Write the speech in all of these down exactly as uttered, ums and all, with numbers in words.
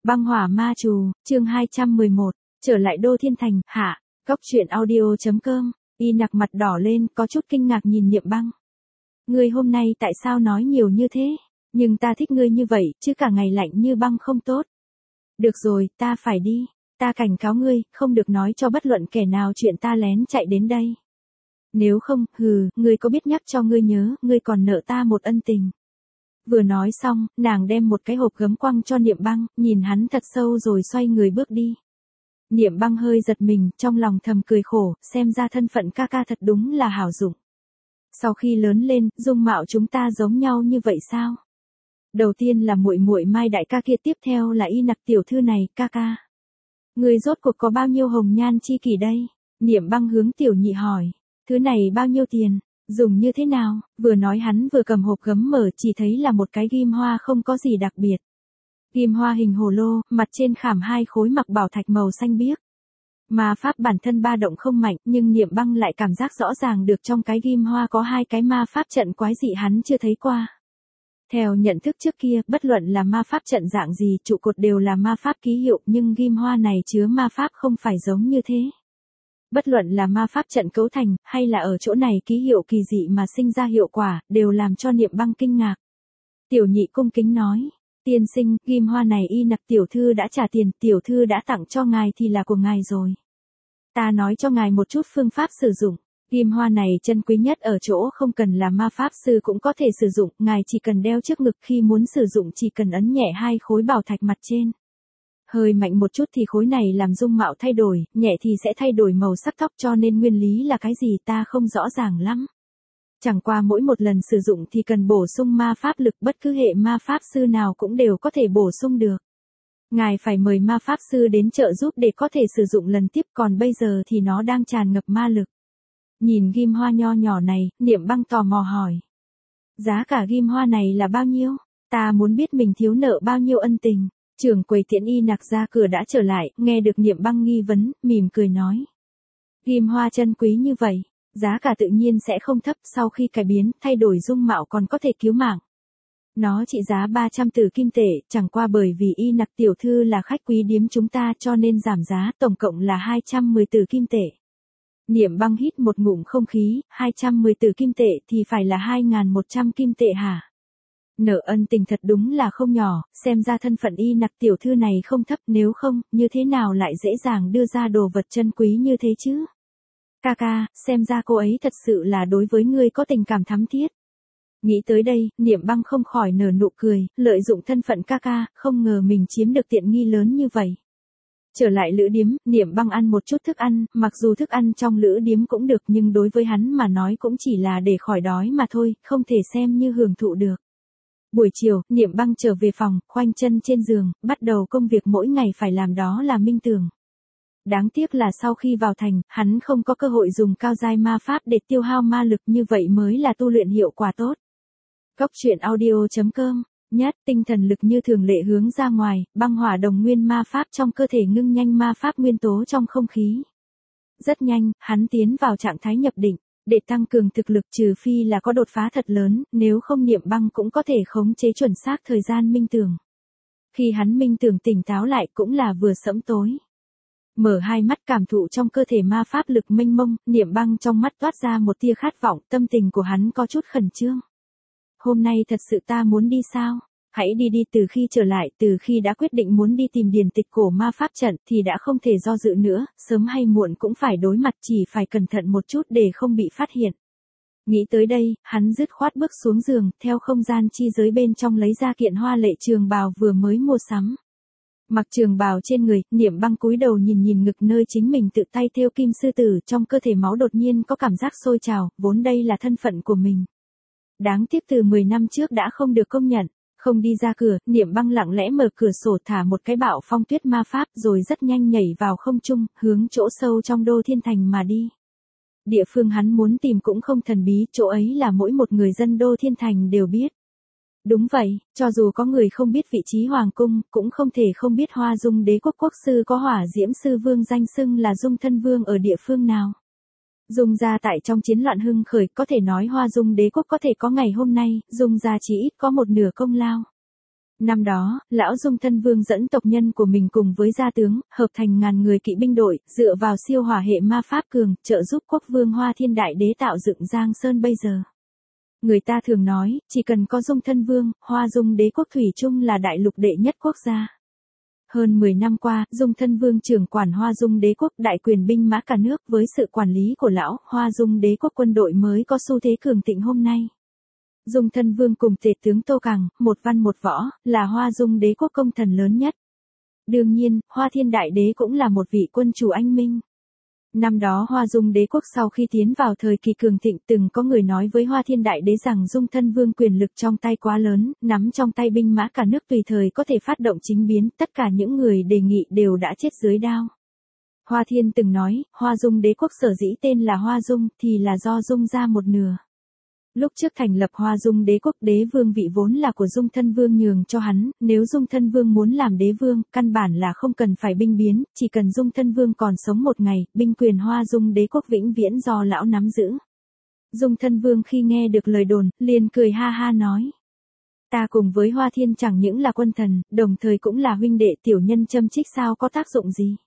Băng hỏa ma trù, chương hai trăm mười một, trở lại Đô Thiên Thành, hạ, góc truyện audio chấm com, y nặc mặt đỏ lên, có chút kinh ngạc nhìn Niệm Băng. Ngươi hôm nay tại sao nói nhiều như thế, nhưng ta thích ngươi như vậy, chứ cả ngày lạnh như băng không tốt. Được rồi, ta phải đi, ta cảnh cáo ngươi, không được nói cho bất luận kẻ nào chuyện ta lén chạy đến đây. Nếu không, hừ, ngươi có biết nhắc cho ngươi nhớ, ngươi còn nợ ta một ân tình. Vừa nói xong, nàng đem một cái hộp gấm quăng cho Niệm Băng, nhìn hắn thật sâu rồi xoay người bước đi. Niệm Băng hơi giật mình, trong lòng thầm cười khổ, xem ra thân phận ca ca thật đúng là hảo dụng. Sau khi lớn lên, dung mạo chúng ta giống nhau như vậy sao? Đầu tiên là muội muội Mai đại ca kia, tiếp theo là y nặc tiểu thư này, ca ca. Người rốt cuộc có bao nhiêu hồng nhan chi kỷ đây? Niệm Băng hướng tiểu nhị hỏi, thứ này bao nhiêu tiền? Dùng như thế nào? Vừa nói hắn vừa cầm hộp gấm mở, chỉ thấy là một cái ghim hoa không có gì đặc biệt. Ghim hoa hình hồ lô, mặt trên khảm hai khối mặc bảo thạch màu xanh biếc. Ma pháp bản thân ba động không mạnh, nhưng Niệm Băng lại cảm giác rõ ràng được trong cái ghim hoa có hai cái ma pháp trận quái dị hắn chưa thấy qua. Theo nhận thức trước kia, bất luận là ma pháp trận dạng gì, trụ cột đều là ma pháp ký hiệu, nhưng ghim hoa này chứa ma pháp không phải giống như thế. Bất luận là ma pháp trận cấu thành, hay là ở chỗ này ký hiệu kỳ dị mà sinh ra hiệu quả, đều làm cho Niệm Băng kinh ngạc. Tiểu nhị cung kính nói, tiên sinh, ghim hoa này y nặc tiểu thư đã trả tiền, tiểu thư đã tặng cho ngài thì là của ngài rồi. Ta nói cho ngài một chút phương pháp sử dụng. Ghim hoa này chân quý nhất ở chỗ không cần là ma pháp sư cũng có thể sử dụng, ngài chỉ cần đeo trước ngực, khi muốn sử dụng chỉ cần ấn nhẹ hai khối bảo thạch mặt trên. Hơi mạnh một chút thì khối này làm dung mạo thay đổi, nhẹ thì sẽ thay đổi màu sắc tóc, cho nên nguyên lý là cái gì ta không rõ ràng lắm. Chẳng qua mỗi một lần sử dụng thì cần bổ sung ma pháp lực, bất cứ hệ ma pháp sư nào cũng đều có thể bổ sung được. Ngài phải mời ma pháp sư đến trợ giúp để có thể sử dụng lần tiếp, còn bây giờ thì nó đang tràn ngập ma lực. Nhìn ghim hoa nho nhỏ này, Niệm Băng tò mò hỏi. Giá cả ghim hoa này là bao nhiêu? Ta muốn biết mình thiếu nợ bao nhiêu ân tình. Trưởng quầy tiễn y nặc ra cửa đã trở lại, nghe được Niệm Băng nghi vấn, mỉm cười nói. Ghim hoa chân quý như vậy, giá cả tự nhiên sẽ không thấp, sau khi cải biến, thay đổi dung mạo còn có thể cứu mạng. Nó trị giá ba trăm tử kim tệ, chẳng qua bởi vì y nặc tiểu thư là khách quý điếm chúng ta cho nên giảm giá, tổng cộng là hai trăm mười tử kim tệ. Niệm Băng hít một ngụm không khí, hai trăm mười tử kim tệ thì phải là hai nghìn một trăm kim tệ hả? Nợ ân tình thật đúng là không nhỏ, xem ra thân phận y nặc tiểu thư này không thấp, nếu không, như thế nào lại dễ dàng đưa ra đồ vật chân quý như thế chứ? Ca ca, xem ra cô ấy thật sự là đối với ngươi có tình cảm thắm thiết. Nghĩ tới đây, Niệm Băng không khỏi nở nụ cười, lợi dụng thân phận ca ca, không ngờ mình chiếm được tiện nghi lớn như vậy. Trở lại lữ điếm, Niệm Băng ăn một chút thức ăn, mặc dù thức ăn trong lữ điếm cũng được nhưng đối với hắn mà nói cũng chỉ là để khỏi đói mà thôi, không thể xem như hưởng thụ được. Buổi chiều, Niệm Băng trở về phòng, khoanh chân trên giường, bắt đầu công việc mỗi ngày phải làm, đó là minh tưởng. Đáng tiếc là sau khi vào thành, hắn không có cơ hội dùng cao giai ma pháp để tiêu hao ma lực, như vậy mới là tu luyện hiệu quả tốt. Góc truyện audio chấm com, nhất, tinh thần lực như thường lệ hướng ra ngoài, băng hỏa đồng nguyên ma pháp trong cơ thể ngưng nhanh ma pháp nguyên tố trong không khí. Rất nhanh, hắn tiến vào trạng thái nhập định. Để tăng cường thực lực, trừ phi là có đột phá thật lớn, nếu không Niệm Băng cũng có thể khống chế chuẩn xác thời gian minh tưởng. Khi hắn minh tưởng tỉnh táo lại cũng là vừa sẫm tối. Mở hai mắt cảm thụ trong cơ thể ma pháp lực mênh mông, Niệm Băng trong mắt toát ra một tia khát vọng, tâm tình của hắn có chút khẩn trương. Hôm nay thật sự ta muốn đi sao? Hãy đi đi, từ khi trở lại, từ khi đã quyết định muốn đi tìm điển tịch cổ ma pháp trận thì đã không thể do dự nữa, sớm hay muộn cũng phải đối mặt, chỉ phải cẩn thận một chút để không bị phát hiện. Nghĩ tới đây, hắn dứt khoát bước xuống giường, theo không gian chi giới bên trong lấy ra kiện hoa lệ trường bào vừa mới mua sắm. Mặc trường bào trên người, Niệm Băng cúi đầu nhìn nhìn ngực nơi chính mình tự tay thêu kim sư tử, trong cơ thể máu đột nhiên có cảm giác sôi trào, vốn đây là thân phận của mình. Đáng tiếc từ mười năm trước đã không được công nhận. Không đi ra cửa, Niệm Băng lặng lẽ mở cửa sổ thả một cái bạo phong tuyết ma pháp rồi rất nhanh nhảy vào không trung, hướng chỗ sâu trong Đô Thiên Thành mà đi. Địa phương hắn muốn tìm cũng không thần bí, chỗ ấy là mỗi một người dân Đô Thiên Thành đều biết. Đúng vậy, cho dù có người không biết vị trí hoàng cung, cũng không thể không biết Hoa Dung Đế quốc quốc sư có Hỏa Diễm Sư Vương danh xưng là Dung Thân Vương ở địa phương nào. Dung gia tại trong chiến loạn hưng khởi, có thể nói Hoa Dung Đế quốc có thể có ngày hôm nay, Dung gia chỉ ít có một nửa công lao. Năm đó, lão Dung Thân Vương dẫn tộc nhân của mình cùng với gia tướng, hợp thành ngàn người kỵ binh đội, dựa vào siêu hỏa hệ ma pháp cường, trợ giúp quốc vương Hoa Thiên Đại Đế tạo dựng Giang Sơn bây giờ. Người ta thường nói, chỉ cần có Dung Thân Vương, Hoa Dung Đế quốc thủy chung là đại lục đệ nhất quốc gia. Hơn mười năm qua, Dung Thân Vương trưởng quản Hoa Dung Đế quốc, đại quyền binh mã cả nước, với sự quản lý của lão, Hoa Dung Đế quốc quân đội mới có xu thế cường thịnh hôm nay. Dung Thân Vương cùng tể tướng Tô Cằng, một văn một võ, là Hoa Dung Đế quốc công thần lớn nhất. Đương nhiên, Hoa Thiên Đại Đế cũng là một vị quân chủ anh minh. Năm đó Hoa Dung Đế quốc sau khi tiến vào thời kỳ cường thịnh, từng có người nói với Hoa Thiên Đại Đế rằng Dung Thân Vương quyền lực trong tay quá lớn, nắm trong tay binh mã cả nước tùy thời có thể phát động chính biến, tất cả những người đề nghị đều đã chết dưới đao. Hoa Thiên từng nói, Hoa Dung Đế quốc sở dĩ tên là Hoa Dung thì là do Dung ra một nửa. Lúc trước thành lập Hoa Dung Đế quốc, đế vương vị vốn là của Dung Thân Vương nhường cho hắn, nếu Dung Thân Vương muốn làm đế vương, căn bản là không cần phải binh biến, chỉ cần Dung Thân Vương còn sống một ngày, binh quyền Hoa Dung Đế quốc vĩnh viễn do lão nắm giữ. Dung Thân Vương khi nghe được lời đồn, liền cười ha ha nói. Ta cùng với Hoa Thiên chẳng những là quân thần, đồng thời cũng là huynh đệ, tiểu nhân châm chích sao có tác dụng gì.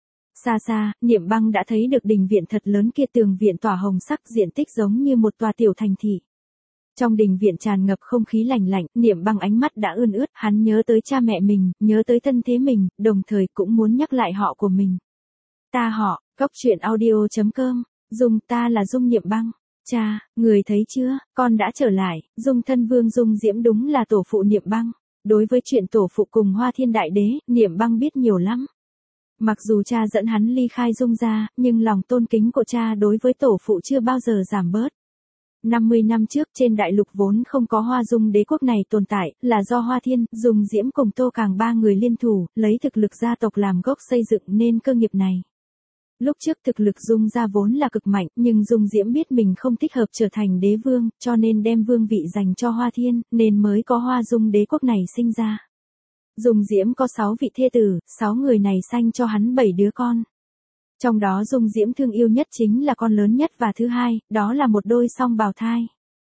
Xa xa, Niệm Băng đã thấy được đình viện thật lớn kia, tường viện tỏa hồng sắc, diện tích giống như một tòa tiểu thành thị. Trong đình viện tràn ngập không khí lành lạnh, Niệm Băng ánh mắt đã ươn ướt, hắn nhớ tới cha mẹ mình, nhớ tới thân thế mình, đồng thời cũng muốn nhắc lại họ của mình. Ta họ, Cốc Truyện Audio chấm com, Dung, ta là Dung Niệm Băng. Cha, người thấy chưa, con đã trở lại. Dung Thân Vương Dung Diễm đúng là tổ phụ Niệm Băng. Đối với chuyện tổ phụ cùng Hoa Thiên Đại Đế, Niệm Băng biết nhiều lắm. Mặc dù cha dẫn hắn ly khai Dung gia, nhưng lòng tôn kính của cha đối với tổ phụ chưa bao giờ giảm bớt. năm mươi năm trước trên đại lục vốn không có Hoa Dung Đế quốc này tồn tại, là do Hoa Thiên, Dung Diễm cùng Tô Càng ba người liên thủ, lấy thực lực gia tộc làm gốc xây dựng nên cơ nghiệp này. Lúc trước thực lực Dung gia vốn là cực mạnh, nhưng Dung Diễm biết mình không thích hợp trở thành đế vương, cho nên đem vương vị dành cho Hoa Thiên, nên mới có Hoa Dung Đế quốc này sinh ra. Dung Diễm có sáu vị thê tử, sáu người này sanh cho hắn bảy đứa con. Trong đó Dung Diễm thương yêu nhất chính là con lớn nhất và thứ hai, đó là một đôi song bào thai.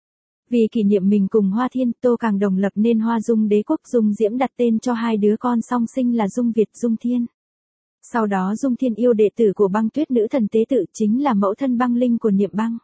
Vì kỷ niệm mình cùng Hoa Thiên, Tô Càng đồng lập nên Hoa Dung Đế quốc, Dung Diễm đặt tên cho hai đứa con song sinh là Dung Việt, Dung Thiên. Sau đó Dung Thiên yêu đệ tử của Băng Tuyết nữ thần tế tự, chính là mẫu thân Băng Linh của Niệm Băng.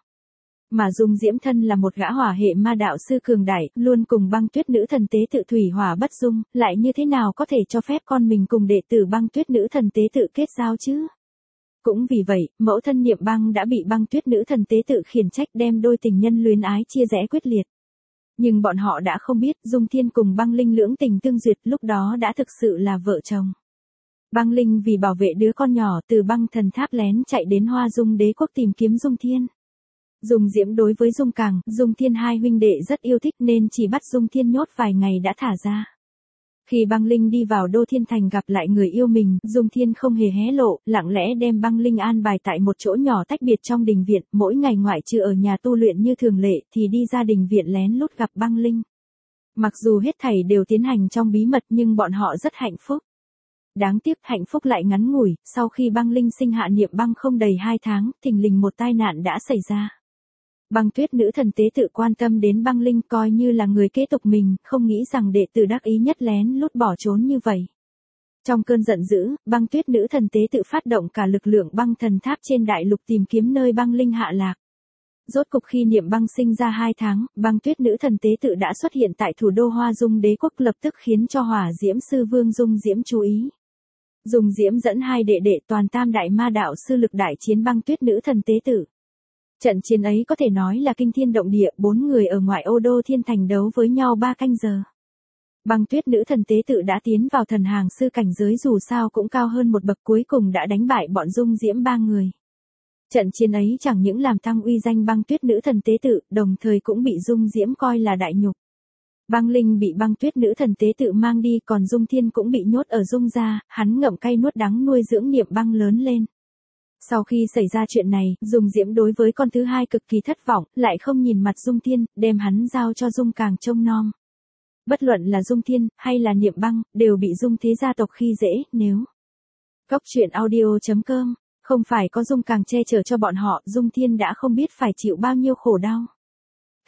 Mà Dung Diễm thân là một gã hỏa hệ ma đạo sư cường đại, luôn cùng Băng Tuyết nữ thần tế tự thủy hỏa bất dung, lại như thế nào có thể cho phép con mình cùng đệ tử Băng Tuyết nữ thần tế tự kết giao chứ? Cũng vì vậy, mẫu thân Niệm Băng đã bị Băng Tuyết nữ thần tế tự khiển trách, đem đôi tình nhân luyến ái chia rẽ quyết liệt. Nhưng bọn họ đã không biết, Dung Thiên cùng Băng Linh lưỡng tình tương duyệt, lúc đó đã thực sự là vợ chồng. Băng Linh vì bảo vệ đứa con nhỏ từ Băng Thần Tháp lén chạy đến Hoa Dung Đế quốc tìm kiếm Dung Thiên. Dung Diễm đối với Dung Càng, Dung Thiên hai huynh đệ rất yêu thích nên chỉ bắt Dung Thiên nhốt vài ngày đã thả ra. Khi Băng Linh đi vào Đô Thiên Thành gặp lại người yêu mình, Dung Thiên không hề hé lộ, lặng lẽ đem Băng Linh an bài tại một chỗ nhỏ tách biệt trong đình viện, mỗi ngày ngoại trừ ở nhà tu luyện như thường lệ thì đi ra đình viện lén lút gặp Băng Linh. Mặc dù hết thảy đều tiến hành trong bí mật nhưng bọn họ rất hạnh phúc. Đáng tiếc hạnh phúc lại ngắn ngủi, sau khi Băng Linh sinh hạ Niệm Băng không đầy hai tháng, thình lình một tai nạn đã xảy ra. Băng Tuyết nữ thần tế tự quan tâm đến Băng Linh, coi như là người kế tục mình, không nghĩ rằng đệ tử đắc ý nhất lén lút bỏ trốn như vậy. Trong cơn giận dữ, Băng Tuyết nữ thần tế tự phát động cả lực lượng Băng Thần Tháp trên đại lục tìm kiếm nơi Băng Linh hạ lạc. Rốt cục khi Niệm Băng sinh ra hai tháng, Băng Tuyết nữ thần tế tự đã xuất hiện tại thủ đô Hoa Dung Đế quốc, lập tức khiến cho Hỏa Diễm sư vương Dung Diễm chú ý. Dung Diễm dẫn hai đệ đệ toàn tam đại ma đạo sư lực đại chiến Băng Tuyết nữ thần tế tự. Trận chiến ấy có thể nói là kinh thiên động địa, bốn người ở ngoại ô Đô Thiên Thành đấu với nhau ba canh giờ. Băng Tuyết nữ thần tế tự đã tiến vào thần hàng sư cảnh giới, dù sao cũng cao hơn một bậc, cuối cùng đã đánh bại bọn Dung Diễm ba người. Trận chiến ấy chẳng những làm tăng uy danh Băng Tuyết nữ thần tế tự, đồng thời cũng bị Dung Diễm coi là đại nhục. Băng Linh bị Băng Tuyết nữ thần tế tự mang đi, còn Dung Thiên cũng bị nhốt ở Dung gia, hắn ngậm cay nuốt đắng nuôi dưỡng Niệm Băng lớn lên. Sau khi xảy ra chuyện này, Dung Diễm đối với con thứ hai cực kỳ thất vọng, lại không nhìn mặt Dung Thiên, đem hắn giao cho Dung Càng trông nom. Bất luận là Dung Thiên, hay là Niệm Băng, đều bị Dung thế gia tộc khi dễ, nếu Cốc Truyện Audio chấm com, không phải có Dung Càng che chở cho bọn họ, Dung Thiên đã không biết phải chịu bao nhiêu khổ đau.